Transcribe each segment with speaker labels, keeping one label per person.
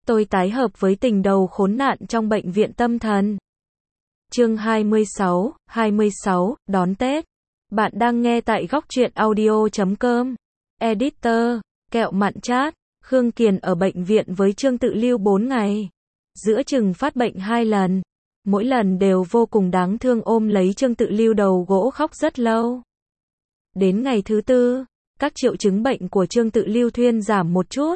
Speaker 1: Tôi tái hợp với tình đầu khốn nạn trong bệnh viện tâm thần. Chương 26, đón Tết. Bạn đang nghe tại góc truyện audio.com. Editor, kẹo mặn chát. Khương Kiền ở bệnh viện với Trương Tự Lưu 4 ngày. Giữa chừng phát bệnh 2 lần. Mỗi lần đều vô cùng đáng thương ôm lấy Trương Tự Lưu đầu gỗ khóc rất lâu. Đến ngày thứ 4, các triệu chứng bệnh của Trương Tự Lưu thuyên giảm một chút.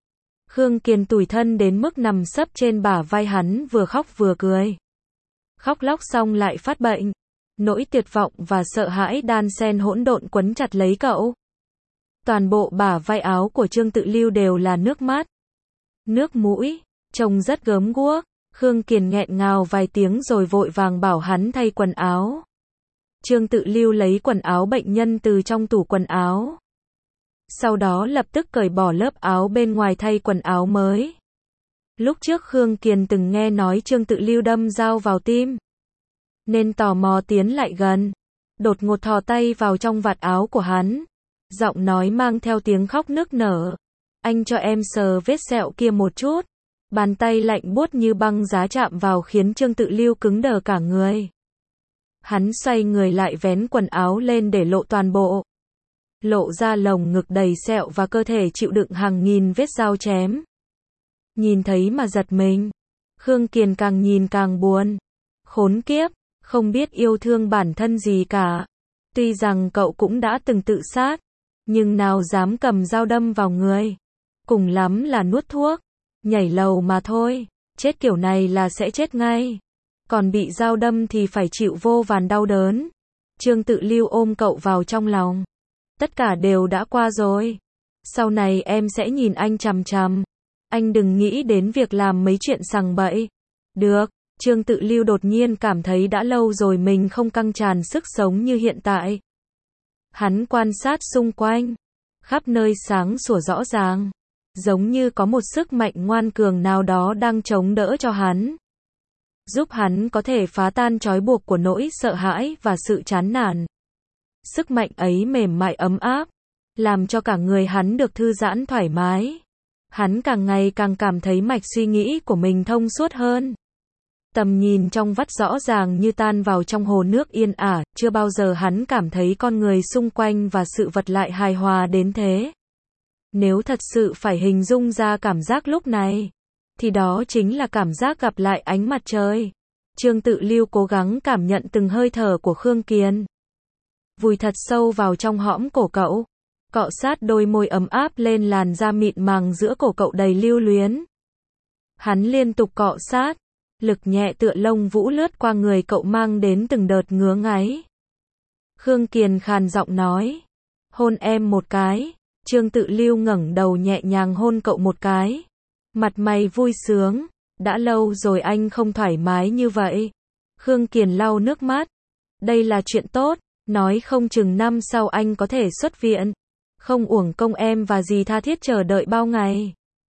Speaker 1: Khương Kiền tủi thân đến mức nằm sấp trên bả vai hắn vừa khóc vừa cười. Khóc lóc xong lại phát bệnh. Nỗi tuyệt vọng và sợ hãi đan xen hỗn độn quấn chặt lấy cậu. Toàn bộ bả vai áo của Trương Tự Lưu đều là nước mắt. Nước mũi, trông rất gớm guốc. Khương Kiền nghẹn ngào vài tiếng rồi vội vàng bảo hắn thay quần áo. Trương Tự Lưu lấy quần áo bệnh nhân từ trong tủ quần áo. Sau đó lập tức cởi bỏ lớp áo bên ngoài thay quần áo mới. Lúc trước Khương Kiền từng nghe nói Trương Tự Lưu đâm dao vào tim, nên tò mò tiến lại gần, đột ngột thò tay vào trong vạt áo của hắn. Giọng nói mang theo tiếng khóc nức nở. Anh cho em sờ vết sẹo kia một chút. Bàn tay lạnh buốt như băng giá chạm vào khiến Trương Tự Lưu cứng đờ cả người. Hắn xoay người lại vén quần áo lên để lộ toàn bộ. Lộ ra lồng ngực đầy sẹo và cơ thể chịu đựng hàng nghìn vết dao chém. Nhìn thấy mà giật mình. Khương Kiền càng nhìn càng buồn. Khốn kiếp, không biết yêu thương bản thân gì cả. Tuy rằng cậu cũng đã từng tự sát, nhưng nào dám cầm dao đâm vào người. Cùng lắm là nuốt thuốc, nhảy lầu mà thôi. Chết kiểu này là sẽ chết ngay. Còn bị dao đâm thì phải chịu vô vàn đau đớn. Trương Tự Lưu ôm cậu vào trong lòng. Tất cả đều đã qua rồi. Sau này em sẽ nhìn anh chằm chằm. Anh đừng nghĩ đến việc làm mấy chuyện sằng bậy. Được. Trương Tự Lưu đột nhiên cảm thấy đã lâu rồi mình không căng tràn sức sống như hiện tại. Hắn quan sát xung quanh. Khắp nơi sáng sủa rõ ràng. Giống như có một sức mạnh ngoan cường nào đó đang chống đỡ cho hắn. Giúp hắn có thể phá tan trói buộc của nỗi sợ hãi và sự chán nản. Sức mạnh ấy mềm mại ấm áp, làm cho cả người hắn được thư giãn thoải mái. Hắn càng ngày càng cảm thấy mạch suy nghĩ của mình thông suốt hơn. Tầm nhìn trong vắt rõ ràng như tan vào trong hồ nước yên ả, chưa bao giờ hắn cảm thấy con người xung quanh và sự vật lại hài hòa đến thế. Nếu thật sự phải hình dung ra cảm giác lúc này, thì đó chính là cảm giác gặp lại ánh mặt trời. Trương Tự Lưu cố gắng cảm nhận từng hơi thở của Khương Kiền. Vùi thật sâu vào trong hõm cổ cậu. Cọ sát đôi môi ấm áp lên làn da mịn màng giữa cổ cậu đầy lưu luyến. Hắn liên tục cọ sát. Lực nhẹ tựa lông vũ lướt qua người cậu mang đến từng đợt ngứa ngáy. Khương Kiền khàn giọng nói. Hôn em một cái. Trương Tự Lưu ngẩng đầu nhẹ nhàng hôn cậu một cái. Mặt mày vui sướng. Đã lâu rồi anh không thoải mái như vậy. Khương Kiền lau nước mắt. Đây là chuyện tốt. Nói không chừng năm sau anh có thể xuất viện. Không uổng công em và dì tha thiết chờ đợi bao ngày.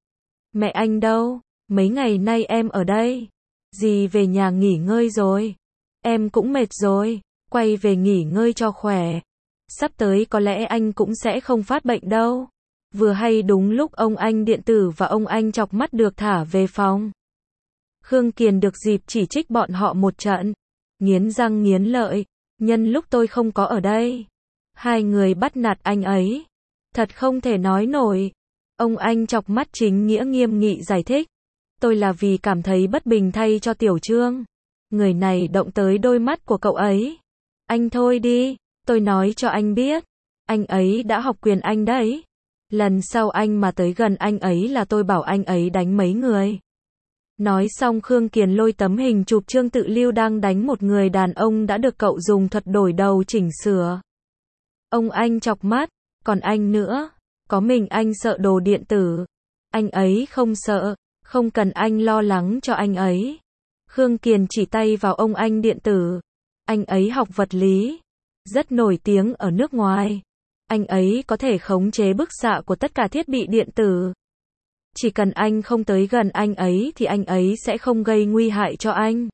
Speaker 1: Mẹ anh đâu? Mấy ngày nay em ở đây. Dì về nhà nghỉ ngơi rồi. Em cũng mệt rồi. Quay về nghỉ ngơi cho khỏe. Sắp tới có lẽ anh cũng sẽ không phát bệnh đâu. Vừa hay đúng lúc ông anh điện tử và ông anh chọc mắt được thả về phòng. Khương Kiền được dịp chỉ trích bọn họ một trận. Nghiến răng nghiến lợi. Nhân lúc tôi không có ở đây. Hai người bắt nạt anh ấy. Thật không thể nói nổi. Ông anh chọc mắt chính nghĩa nghiêm nghị giải thích. Tôi là vì cảm thấy bất bình thay cho Tiểu Trương. Người này động tới đôi mắt của cậu ấy. Anh thôi đi. Tôi nói cho anh biết. Anh ấy đã học quyền anh đấy. Lần sau anh mà tới gần anh ấy là tôi bảo anh ấy đánh mấy người. Nói xong Khương Kiền lôi tấm hình chụp Trương Tự Lưu đang đánh một người đàn ông đã được cậu dùng thuật đổi đầu chỉnh sửa. Ông anh chọc mắt, còn anh nữa, có mình anh sợ đồ điện tử. Anh ấy không sợ, không cần anh lo lắng cho anh ấy. Khương Kiền chỉ tay vào ông anh điện tử. Anh ấy học vật lý, rất nổi tiếng ở nước ngoài. Anh ấy có thể khống chế bức xạ của tất cả thiết bị điện tử. Chỉ cần anh không tới gần anh ấy thì anh ấy sẽ không gây nguy hại cho anh.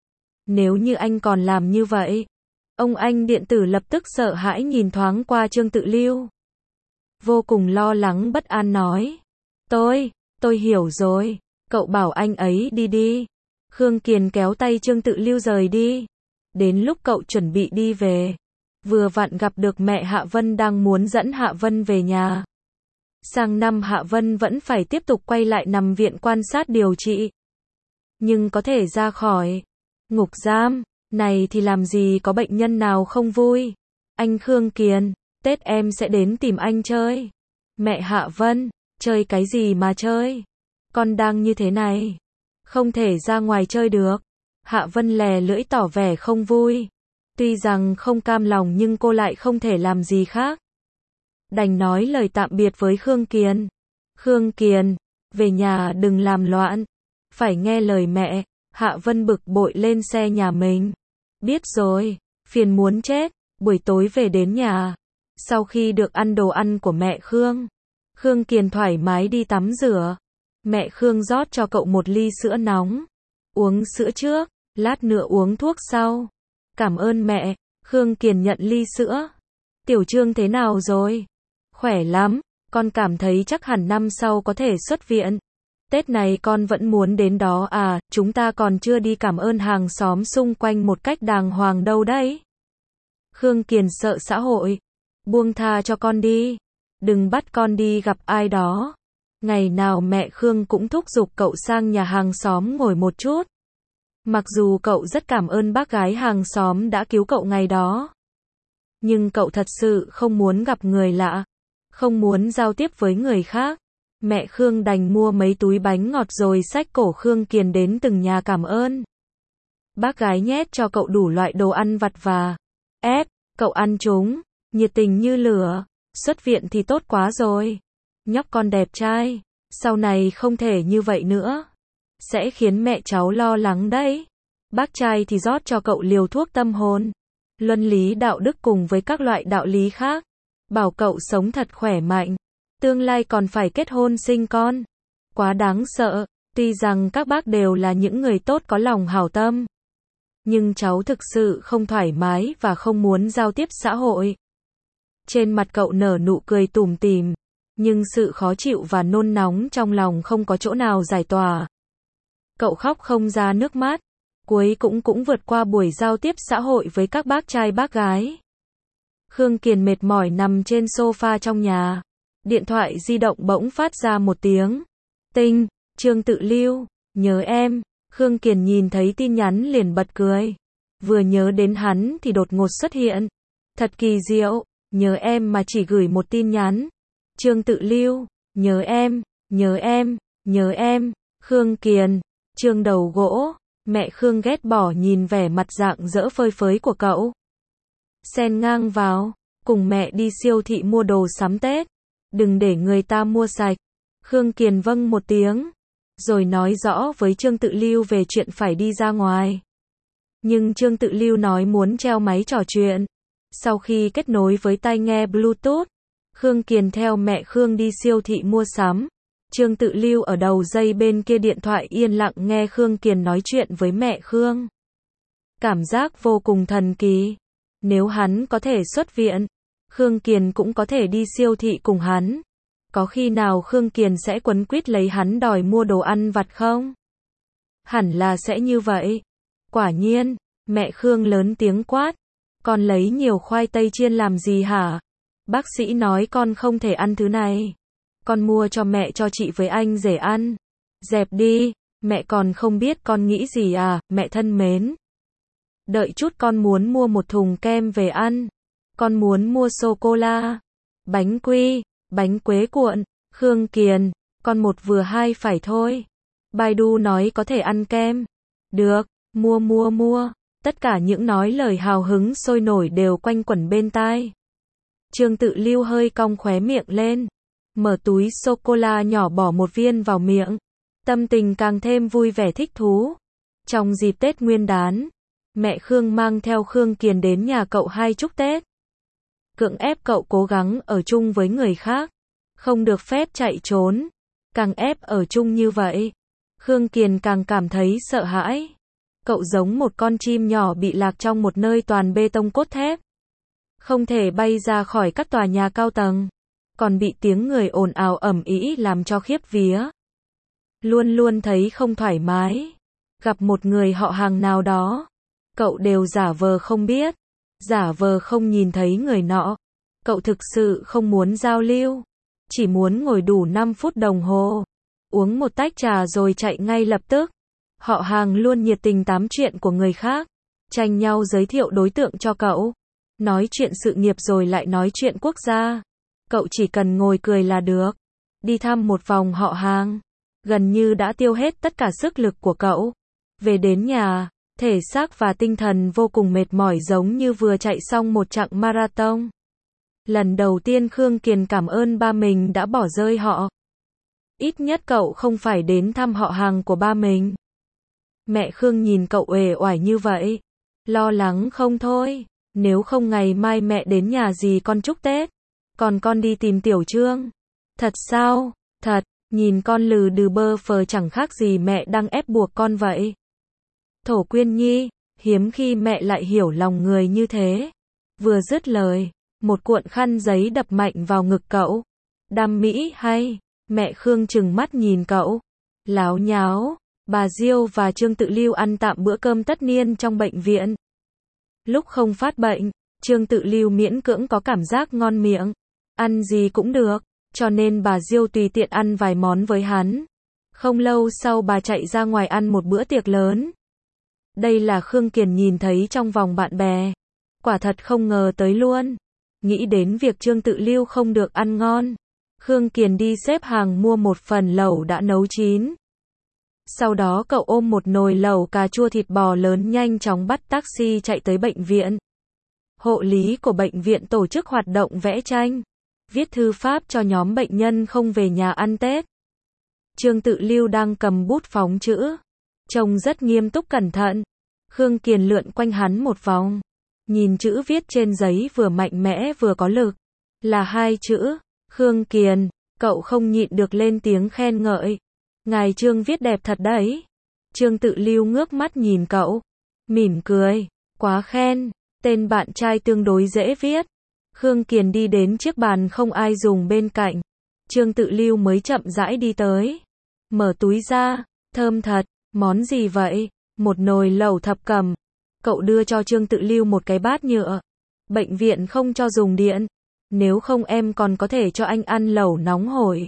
Speaker 1: Nếu như anh còn làm như vậy. Ông anh điện tử lập tức sợ hãi nhìn thoáng qua Trương Tự Lưu. Vô cùng lo lắng bất an nói. Tôi hiểu rồi. Cậu bảo anh ấy đi đi. Khương Kiền kéo tay Trương Tự Lưu rời đi. Đến lúc cậu chuẩn bị đi về, vừa vặn gặp được mẹ Hạ Vân đang muốn dẫn Hạ Vân về nhà. Sang năm Hạ Vân vẫn phải tiếp tục quay lại nằm viện quan sát điều trị. Nhưng có thể ra khỏi ngục giam này thì làm gì có bệnh nhân nào không vui. Anh Khương Kiền, Tết em sẽ đến tìm anh chơi. Mẹ Hạ Vân, chơi cái gì mà chơi? Con đang như thế này, không thể ra ngoài chơi được. Hạ Vân lè lưỡi tỏ vẻ không vui. Tuy rằng không cam lòng nhưng cô lại không thể làm gì khác. Đành nói lời tạm biệt với Khương Kiền. Khương Kiền, về nhà đừng làm loạn. Phải nghe lời mẹ. Hạ Vân bực bội lên xe nhà mình. Biết rồi, phiền muốn chết. Buổi tối về đến nhà. Sau khi được ăn đồ ăn của mẹ Khương, Khương Kiền thoải mái đi tắm rửa. Mẹ Khương rót cho cậu một ly sữa nóng. Uống sữa trước, lát nữa uống thuốc sau. Cảm ơn mẹ. Khương Kiền nhận ly sữa. Tiểu Trương thế nào rồi? Khỏe lắm, con cảm thấy chắc hẳn năm sau có thể xuất viện. Tết này con vẫn muốn đến đó à, chúng ta còn chưa đi cảm ơn hàng xóm xung quanh một cách đàng hoàng đâu đấy. Khương Kiền sợ xã hội. Buông tha cho con đi. Đừng bắt con đi gặp ai đó. Ngày nào mẹ Khương cũng thúc giục cậu sang nhà hàng xóm ngồi một chút. Mặc dù cậu rất cảm ơn bác gái hàng xóm đã cứu cậu ngày đó. Nhưng cậu thật sự không muốn gặp người lạ. Không muốn giao tiếp với người khác. Mẹ Khương đành mua mấy túi bánh ngọt rồi xách cổ Khương Kiền đến từng nhà cảm ơn. Bác gái nhét cho cậu đủ loại đồ ăn vặt và ép cậu ăn chúng, nhiệt tình như lửa. Xuất viện thì tốt quá rồi. Nhóc con đẹp trai, sau này không thể như vậy nữa. Sẽ khiến mẹ cháu lo lắng đấy. Bác trai thì rót cho cậu liều thuốc tâm hồn, luân lý đạo đức cùng với các loại đạo lý khác. Bảo cậu sống thật khỏe mạnh. Tương lai còn phải kết hôn sinh con. Quá đáng sợ. Tuy rằng các bác đều là những người tốt có lòng hảo tâm. Nhưng cháu thực sự không thoải mái và không muốn giao tiếp xã hội. Trên mặt cậu nở nụ cười tủm tỉm. Nhưng sự khó chịu và nôn nóng trong lòng không có chỗ nào giải tỏa. Cậu khóc không ra nước mắt. Cuối cũng vượt qua buổi giao tiếp xã hội với các bác trai bác gái. Khương Kiền mệt mỏi nằm trên sofa trong nhà. Điện thoại di động bỗng phát ra một tiếng. Tinh, Trương Tự Lưu, nhớ em. Khương Kiền nhìn thấy tin nhắn liền bật cười. Vừa nhớ đến hắn thì đột ngột xuất hiện. Thật kỳ diệu, nhớ em mà chỉ gửi một tin nhắn. Trương Tự Lưu, nhớ em, nhớ em, nhớ em. Khương Kiền, Trương đầu gỗ. Mẹ Khương ghét bỏ nhìn vẻ mặt rạng rỡ phơi phới của cậu. Xen ngang vào, cùng mẹ đi siêu thị mua đồ sắm Tết. Đừng để người ta mua sạch. Khương Kiền vâng một tiếng. Rồi nói rõ với Trương Tự Lưu về chuyện phải đi ra ngoài. Nhưng Trương Tự Lưu nói muốn treo máy trò chuyện. Sau khi kết nối với tai nghe Bluetooth, Khương Kiền theo mẹ Khương đi siêu thị mua sắm. Trương Tự Lưu ở đầu dây bên kia điện thoại yên lặng nghe Khương Kiền nói chuyện với mẹ Khương. Cảm giác vô cùng thần kỳ. Nếu hắn có thể xuất viện, Khương Kiền cũng có thể đi siêu thị cùng hắn. Có khi nào Khương Kiền sẽ quấn quýt lấy hắn đòi mua đồ ăn vặt không? Hẳn là sẽ như vậy. Quả nhiên, mẹ Khương lớn tiếng quát. Con lấy nhiều khoai tây chiên làm gì hả? Bác sĩ nói con không thể ăn thứ này. Con mua cho mẹ cho chị với anh rể ăn. Dẹp đi, mẹ còn không biết con nghĩ gì à, mẹ thân mến. Đợi chút con muốn mua một thùng kem về ăn. Con muốn mua sô-cô-la, bánh quy, bánh quế cuộn. Khương Kiền, con một vừa hai phải thôi. Baidu nói có thể ăn kem. Được, mua. Tất cả những nói lời hào hứng sôi nổi đều quanh quẩn bên tai. Trương Tự Lưu hơi cong khóe miệng lên. Mở túi sô-cô-la nhỏ bỏ một viên vào miệng. Tâm tình càng thêm vui vẻ thích thú. Trong dịp Tết Nguyên đán, mẹ Khương mang theo Khương Kiền đến nhà cậu hai chúc Tết. Cưỡng ép cậu cố gắng ở chung với người khác. Không được phép chạy trốn. Càng ép ở chung như vậy, Khương Kiền càng cảm thấy sợ hãi. Cậu giống một con chim nhỏ bị lạc trong một nơi toàn bê tông cốt thép. Không thể bay ra khỏi các tòa nhà cao tầng. Còn bị tiếng người ồn ào ầm ĩ làm cho khiếp vía. luôn luôn thấy không thoải mái. Gặp một người họ hàng nào đó, cậu đều giả vờ không biết, giả vờ không nhìn thấy người nọ. Cậu thực sự không muốn giao lưu, chỉ muốn ngồi đủ 5 phút đồng hồ, uống một tách trà rồi chạy ngay lập tức. Họ hàng luôn nhiệt tình tám chuyện của người khác, tranh nhau giới thiệu đối tượng cho cậu, nói chuyện sự nghiệp rồi lại nói chuyện quốc gia. Cậu chỉ cần ngồi cười là được. Đi thăm một vòng họ hàng, gần như đã tiêu hết tất cả sức lực của cậu. Về đến nhà, thể xác và tinh thần vô cùng mệt mỏi giống như vừa chạy xong một chặng marathon. Lần đầu tiên Khương Kiền cảm ơn ba mình đã bỏ rơi họ. Ít nhất cậu không phải đến thăm họ hàng của ba mình. Mẹ Khương nhìn cậu uể oải như vậy, lo lắng không thôi. Nếu không ngày mai mẹ đến nhà dì con chúc Tết, còn con đi tìm Tiểu Trương. Thật sao? Thật, nhìn con lừ đừ bơ phờ chẳng khác gì mẹ đang ép buộc con vậy. Thổ Quyên Nhi, hiếm khi mẹ lại hiểu lòng người như thế. Vừa dứt lời, một cuộn khăn giấy đập mạnh vào ngực cậu. Đam mỹ hay? Mẹ Khương trừng mắt nhìn cậu. Láo nháo, bà Diêu và Trương Tự Lưu ăn tạm bữa cơm tất niên trong bệnh viện. Lúc không phát bệnh, Trương Tự Lưu miễn cưỡng có cảm giác ngon miệng. Ăn gì cũng được, cho nên bà Diêu tùy tiện ăn vài món với hắn. Không lâu sau bà chạy ra ngoài ăn một bữa tiệc lớn. Đây là Khương Kiền nhìn thấy trong vòng bạn bè. Quả thật không ngờ tới luôn. Nghĩ đến việc Trương Tự Lưu không được ăn ngon, Khương Kiền đi xếp hàng mua một phần lẩu đã nấu chín. Sau đó cậu ôm một nồi lẩu cà chua thịt bò lớn nhanh chóng bắt taxi chạy tới bệnh viện. Hộ lý của bệnh viện tổ chức hoạt động vẽ tranh, viết thư pháp cho nhóm bệnh nhân không về nhà ăn Tết. Trương Tự Lưu đang cầm bút phóng chữ, trông rất nghiêm túc cẩn thận. Khương Kiền lượn quanh hắn một vòng, nhìn chữ viết trên giấy vừa mạnh mẽ vừa có lực, là 2 chữ, Khương Kiền. Cậu không nhịn được lên tiếng khen ngợi. Ngài Trương viết đẹp thật đấy. Trương Tự Lưu ngước mắt nhìn cậu, mỉm cười, quá khen, tên bạn trai tương đối dễ viết. Khương Kiền đi đến chiếc bàn không ai dùng bên cạnh. Trương Tự Lưu mới chậm rãi đi tới, mở túi ra, thơm thật, món gì vậy? Một nồi lẩu thập cẩm. Cậu đưa cho Trương Tự Lưu một cái bát nhựa. Bệnh viện không cho dùng điện, nếu không em còn có thể cho anh ăn lẩu nóng hổi.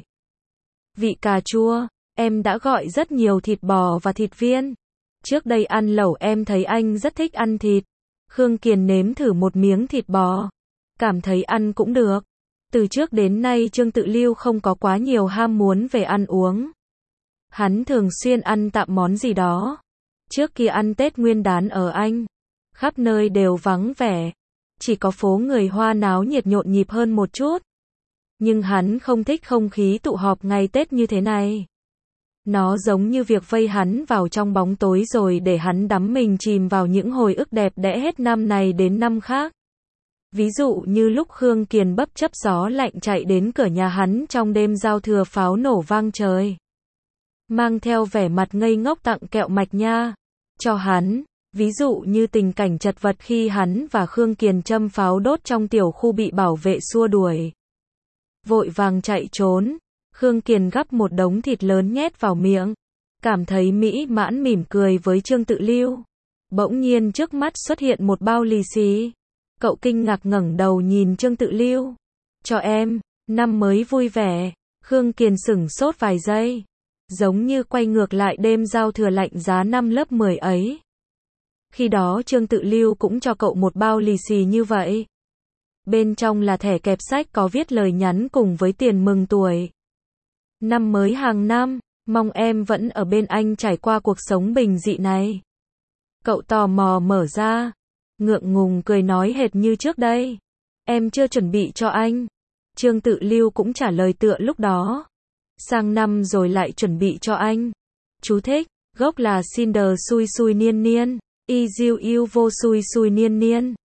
Speaker 1: Vị cà chua, em đã gọi rất nhiều thịt bò và thịt viên. Trước đây ăn lẩu em thấy anh rất thích ăn thịt. Khương Kiền nếm thử một miếng thịt bò, cảm thấy ăn cũng được. Từ trước đến nay Trương Tự Lưu không có quá nhiều ham muốn về ăn uống. Hắn thường xuyên ăn tạm món gì đó. Trước kia ăn Tết Nguyên đán ở Anh, khắp nơi đều vắng vẻ, chỉ có phố người Hoa náo nhiệt nhộn nhịp hơn một chút. Nhưng hắn không thích không khí tụ họp ngày Tết như thế này. Nó giống như việc vây hắn vào trong bóng tối rồi để hắn đắm mình chìm vào những hồi ức đẹp đẽ hết năm này đến năm khác. Ví dụ như lúc Khương Kiền bất chấp gió lạnh chạy đến cửa nhà hắn trong đêm giao thừa pháo nổ vang trời. Mang theo vẻ mặt ngây ngốc tặng kẹo mạch nha cho hắn. Ví dụ như tình cảnh chật vật khi hắn và Khương Kiền châm pháo đốt trong tiểu khu bị bảo vệ xua đuổi. Vội vàng chạy trốn, Khương Kiền gắp một đống thịt lớn nhét vào miệng, cảm thấy mỹ mãn mỉm cười với Trương Tự Lưu. Bỗng nhiên trước mắt xuất hiện một bao lì xì. Cậu kinh ngạc ngẩng đầu nhìn Trương Tự Lưu. Cho em, năm mới vui vẻ. Khương Kiền sửng sốt vài giây, giống như quay ngược lại đêm giao thừa lạnh giá năm lớp 10 ấy. Khi đó Trương Tự Lưu cũng cho cậu một bao lì xì như vậy. Bên trong là thẻ kẹp sách có viết lời nhắn cùng với tiền mừng tuổi. Năm mới hàng năm, mong em vẫn ở bên anh trải qua cuộc sống bình dị này. Cậu tò mò mở ra, ngượng ngùng cười nói hệt như trước đây. Em chưa chuẩn bị cho anh. Trương Tự Lưu cũng trả lời tựa lúc đó. Sang năm rồi lại chuẩn bị cho anh. Chú thích, gốc là Cinder xui xui niên niên. Y diêu yêu vô xui xui niên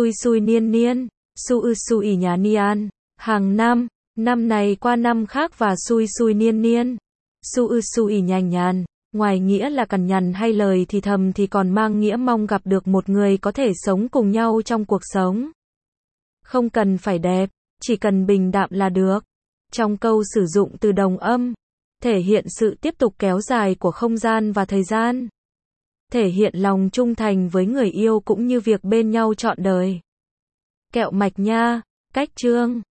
Speaker 1: niên, su ư xui nhà nian, hàng năm, năm này qua năm khác và xui xui niên, su ư xui nhàn nhàn, ngoài nghĩa là cằn nhằn hay lời thì thầm thì còn mang nghĩa mong gặp được một người có thể sống cùng nhau trong cuộc sống. Không cần phải đẹp, chỉ cần bình đạm là được. Trong câu sử dụng từ đồng âm, Thể hiện sự tiếp tục kéo dài của không gian và thời gian. Thể hiện lòng trung thành với người yêu cũng như việc bên nhau trọn đời. Kẹo mạch nha. Cách chương